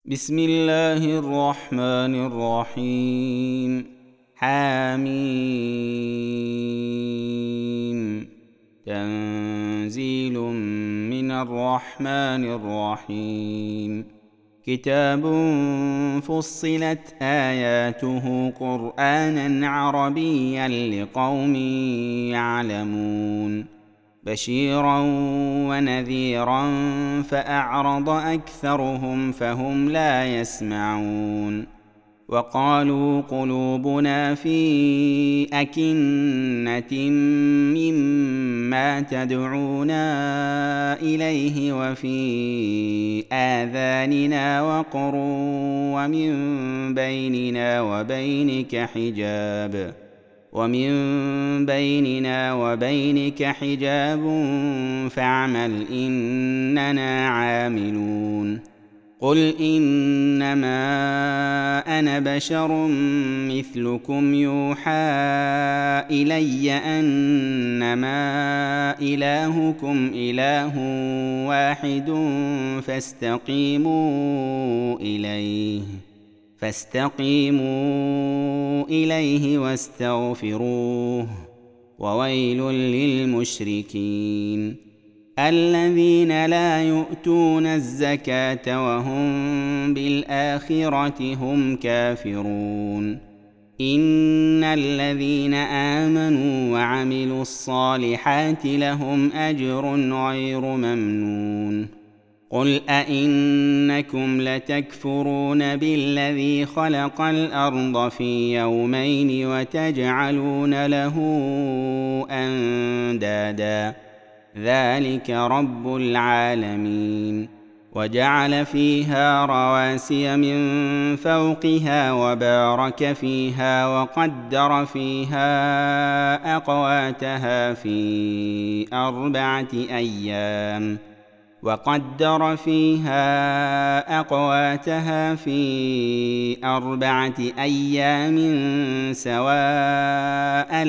بسم الله الرحمن الرحيم. حميم. تنزيل من الرحمن الرحيم. كتاب فصلت آياته قرآنا عربيا لقوم يعلمون بشيرا ونذيرا فأعرض أكثرهم فهم لا يسمعون. وقالوا قلوبنا في أكنة مما تدعونا إليه وفي آذاننا وقر ومن بيننا وبينك حجاب فاعمل إننا عاملون. قل إنما أنا بشر مثلكم يوحى إلي أنما إلهكم إله واحد فاستقيموا إليه واستغفروه. وويل للمشركين الذين لا يؤتون الزكاة وهم بالآخرة هم كافرون. إن الذين آمنوا وعملوا الصالحات لهم أجر غير ممنون. قل أئنكم لتكفرون بالذي خلق الأرض في يومين وتجعلون له أندادا ذلك رب العالمين. وجعل فيها رواسي من فوقها وبارك فيها وقدر فيها أقواتها في أربعة أيام سواء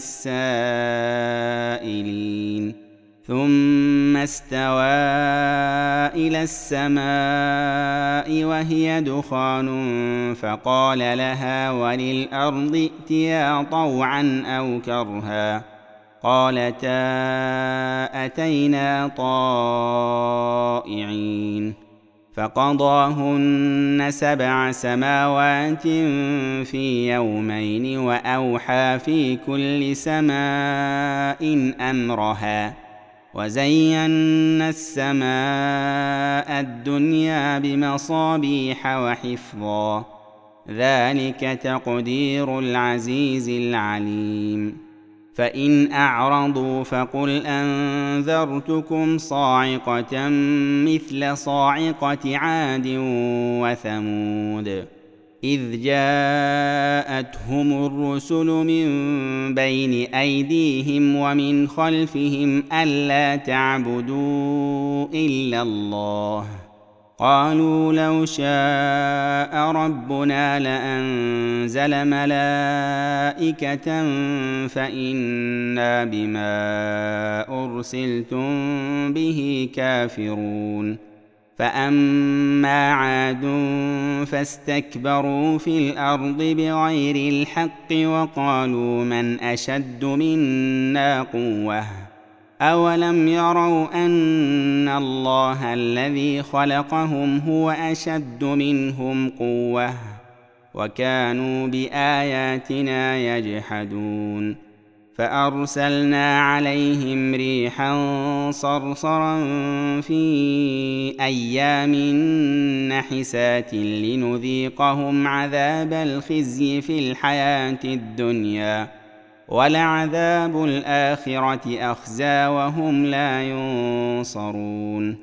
للسائلين. ثم استوى إلى السماء وهي دخان فقال لها وللأرض ائتيا طوعا أو كرها قالتا أتينا طائعين. فقضاهن 7 سماوات في يومين وأوحى في كل سماء أمرها وزينا السماء الدنيا بمصابيح وحفظا ذلك تقدير العزيز العليم. فإن أعرضوا فقل أنذرتكم صاعقة مثل صاعقة عاد وثمود إذ جاءتهم الرسل من بين أيديهم ومن خلفهم ألا تعبدوا إلا الله قالوا لو شاء ربنا لأنزل ملائكة فإنا بما أرسلتم به كافرون. فأما عاد فاستكبروا في الأرض بغير الحق وقالوا من أشد منا قوة أولم يروا أن الله الذي خلقهم هو أشد منهم قوة وكانوا بآياتنا يجحدون. فأرسلنا عليهم ريحا صرصرا في أيام نحسات لنذيقهم عذاب الخزي في الحياة الدنيا ولعذاب الآخرة أخزى وهم لا ينصرون.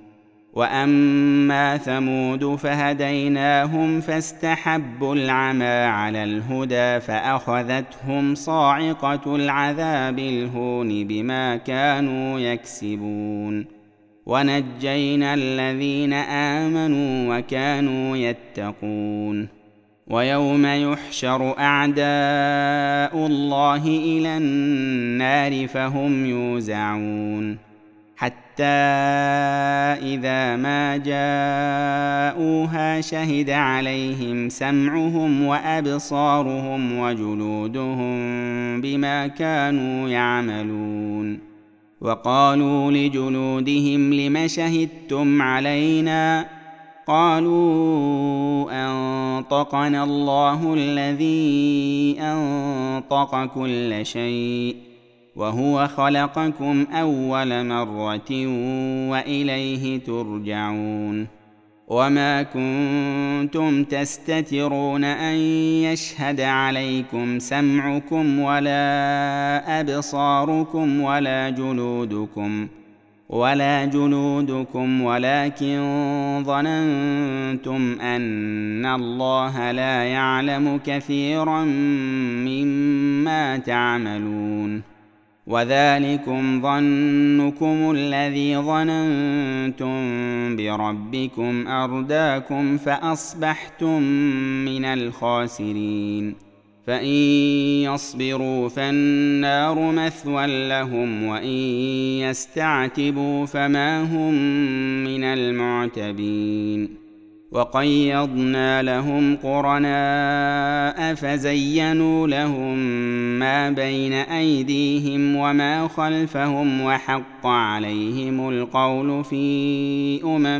وأما ثمود فهديناهم فاستحبوا العمى على الهدى فأخذتهم صاعقة العذاب الهون بما كانوا يكسبون. ونجينا الذين آمنوا وكانوا يتقون. ويوم يحشر أعداء الله إلى النار فهم يوزعون حتى إذا ما جاءوها شهد عليهم سمعهم وأبصارهم وجلودهم بما كانوا يعملون. وقالوا لجلودهم لم شهدتم علينا؟ قالوا أنطقنا الله الذي أنطق كل شيء وهو خلقكم أول مرة وإليه ترجعون. وما كنتم تستترون أن يشهد عليكم سمعكم ولا أبصاركم ولا جلودكم ولكن ظننتم أن الله لا يعلم كثيرا مما تعملون. وذلكم ظنكم الذي ظننتم بربكم أرداكم فأصبحتم من الخاسرين. فإن يصبروا فالنار مثوى لهم وإن يستعتبوا فما هم من المعتبين. وقيضنا لهم قرناء فزينوا لهم ما بين أيديهم وما خلفهم وحق عليهم القول في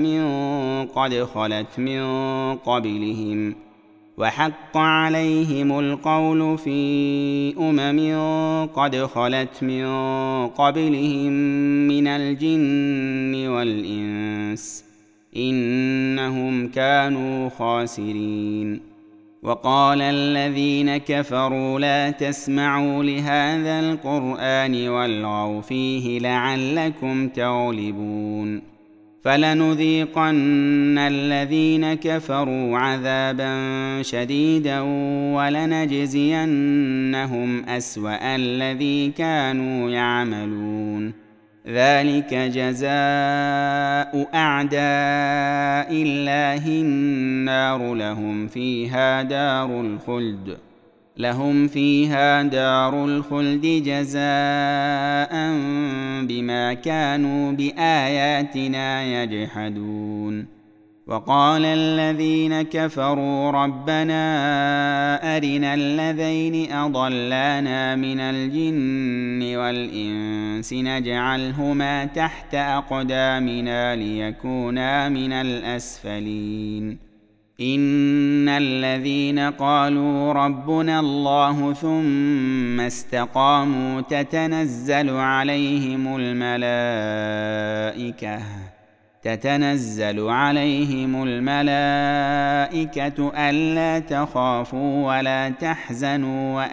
قد خلت من قبلهم من الجن والإنس إنهم كانوا خاسرين. وقال الذين كفروا لا تسمعوا لهذا القرآن والغوا فيه لعلكم تغلبون. فلنذيقن الذين كفروا عذابا شديدا ولنجزينهم أسوأ الذي كانوا يعملون. ذلك جزاء أعداء الله النار لهم فيها دار الخلد جزاء بما كانوا بآياتنا يجحدون. وقال الذين كفروا ربنا أرنا الذين أضلانا من الجن والإنس نجعلهما تحت أقدامنا ليكونا من الأسفلين. إن الذين قالوا ربنا الله ثم استقاموا تتنزل عليهم الملائكة ألا تخافوا ولا تحزنوا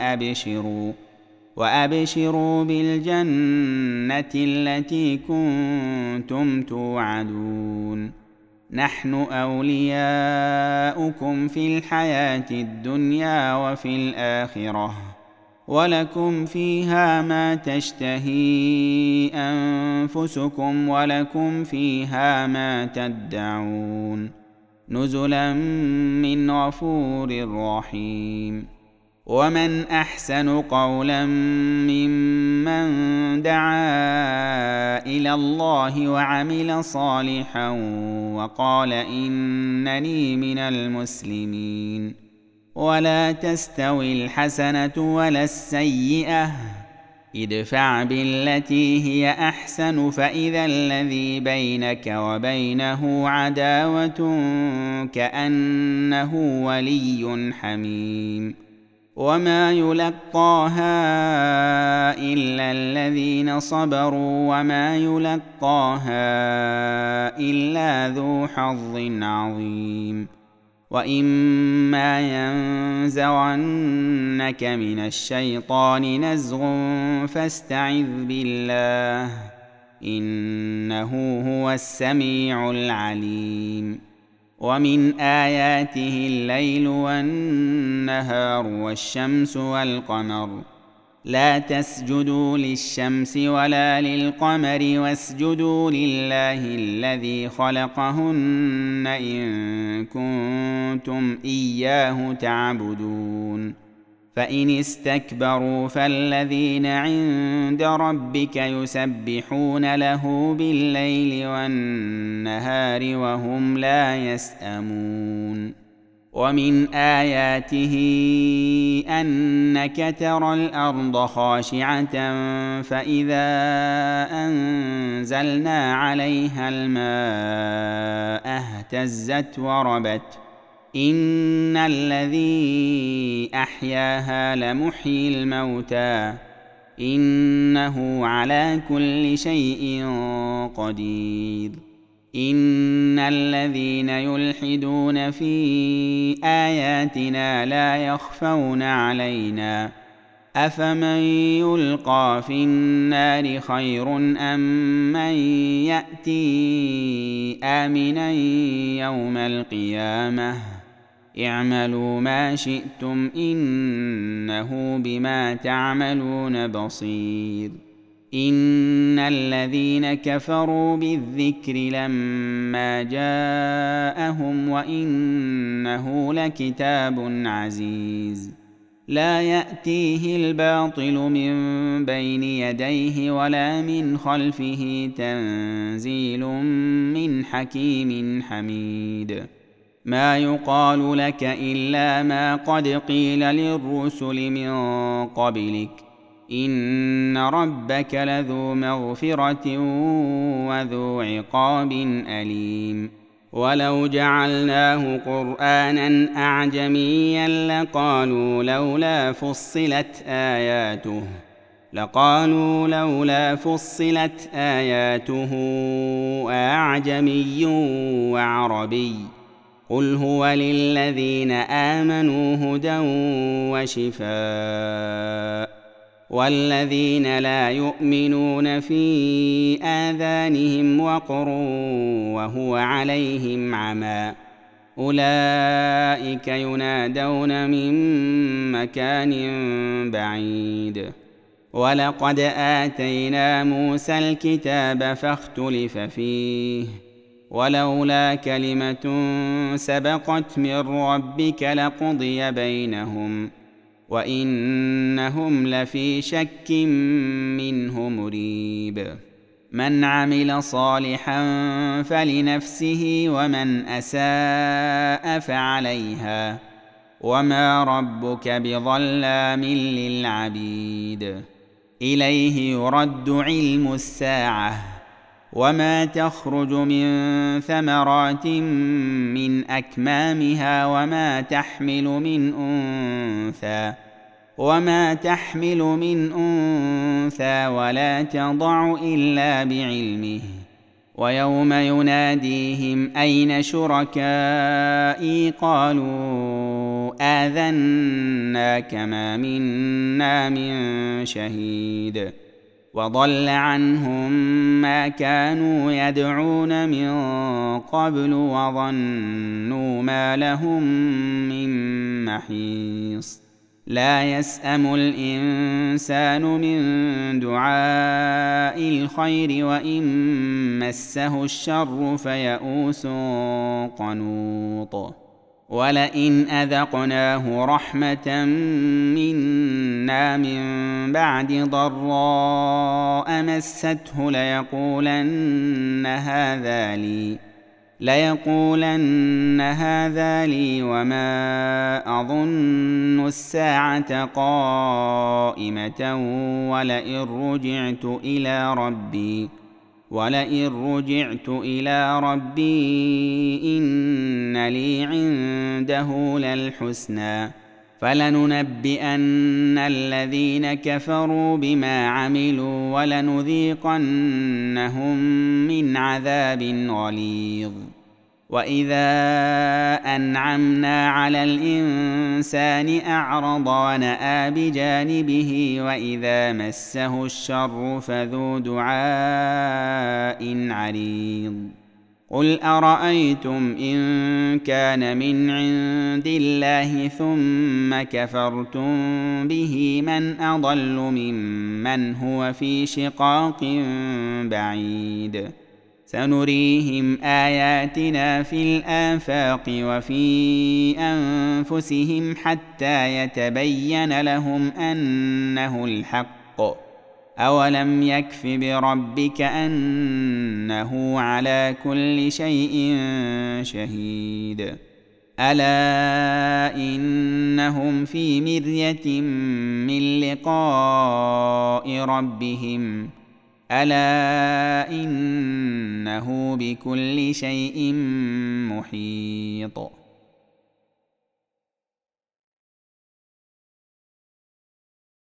وأبشروا بالجنة التي كنتم توعدون. نحن أولياؤكم في الحياة الدنيا وفي الآخرة ولكم فيها ما تشتهي أنفسكم ولكم فيها ما تدعون نزلا من غفور رحيم. ومن أحسن قولا ممن دعا إلى الله وعمل صالحا وقال إنني من المسلمين. ولا تستوي الحسنة ولا السيئة ادفع بالتي هي أحسن فإذا الذي بينك وبينه عداوة كأنه ولي حميم. وما يلقاها إلا الذين صبروا وما يلقاها إلا ذو حظ عظيم. وإما ينزغنك من الشيطان نزغ فاستعذ بالله إنه هو السميع العليم. ومن آياته الليل والنهار والشمس والقمر لا تسجدوا للشمس ولا للقمر واسجدوا لله الذي خلقهن إن كنتم إياه تعبدون. فإن استكبروا فالذين عند ربك يسبحون له بالليل والنهار وهم لا يسأمون. ومن آياته أنك ترى الأرض خاشعة فإذا أنزلنا عليها الماء اهتزت وربت إن الذي أحياها لمحيي الموتى إنه على كل شيء قدير. إن الذين يلحدون في آياتنا لا يخفون علينا أفمن يلقى في النار خير أم من يأتي آمنا يوم القيامة اعملوا ما شئتم إنه بما تعملون بصير. إن الذين كفروا بالذكر لما جاءهم وإنه لكتاب عزيز لا يأتيه الباطل من بين يديه ولا من خلفه تنزيل من حكيم حميد. ما يقال لك إلا ما قد قيل للرسل من قبلك إن ربك لذو مغفرة وذو عقاب أليم. ولو جعلناه قرآنا أعجميا لقالوا لولا فصلت آياته أعجمي وعربي قل هو للذين آمنوا هدى وشفاء والذين لا يؤمنون في آذانهم وقر وهو عليهم عمى أولئك ينادون من مكان بعيد. ولقد آتينا موسى الكتاب فاختلف فيه ولولا كلمة سبقت من ربك لقضي بينهم وإنهم لفي شك منه مريب. من عمل صالحا فلنفسه ومن أساء فعليها وما ربك بظلام للعبيد. إليه يرد علم الساعة وما تخرج من ثمرات من أكمامها وما تحمل من أنثى ولا تضع إلا بعلمه. ويوم يناديهم أين شركائي قالوا آذناك ما منا من شهيد وضل عنهم ما كانوا يدعون من قبل وظنوا ما لهم من محيص. لا يسأم الإنسان من دعاء الخير وإن مسه الشر فيئوس قنوط. ولئن أذقناه رحمة منا من بعد ضراء مسته ليقولن هذا لي وما أظن الساعة قائمة ولئن رجعت إلى ربي إن لي عنده للحسنى فلننبئن الذين كفروا بما عملوا ولنذيقنهم من عذاب غليظ. وإذا أنعمنا على الإنسان أعرض ونأى بجانبه وإذا مسه الشر فذو دعاء عريض. قل أرأيتم إن كان من عند الله ثم كفرتم به من أضل ممن هو في شقاق بعيد. سنريهم آياتنا في الآفاق وفي أنفسهم حتى يتبين لهم أنه الحق. أولم يكف بربك أنه على كل شيء شهيد. ألا إنهم في مرية من لقاء ربهم ألا إنه بكل شيء محيط.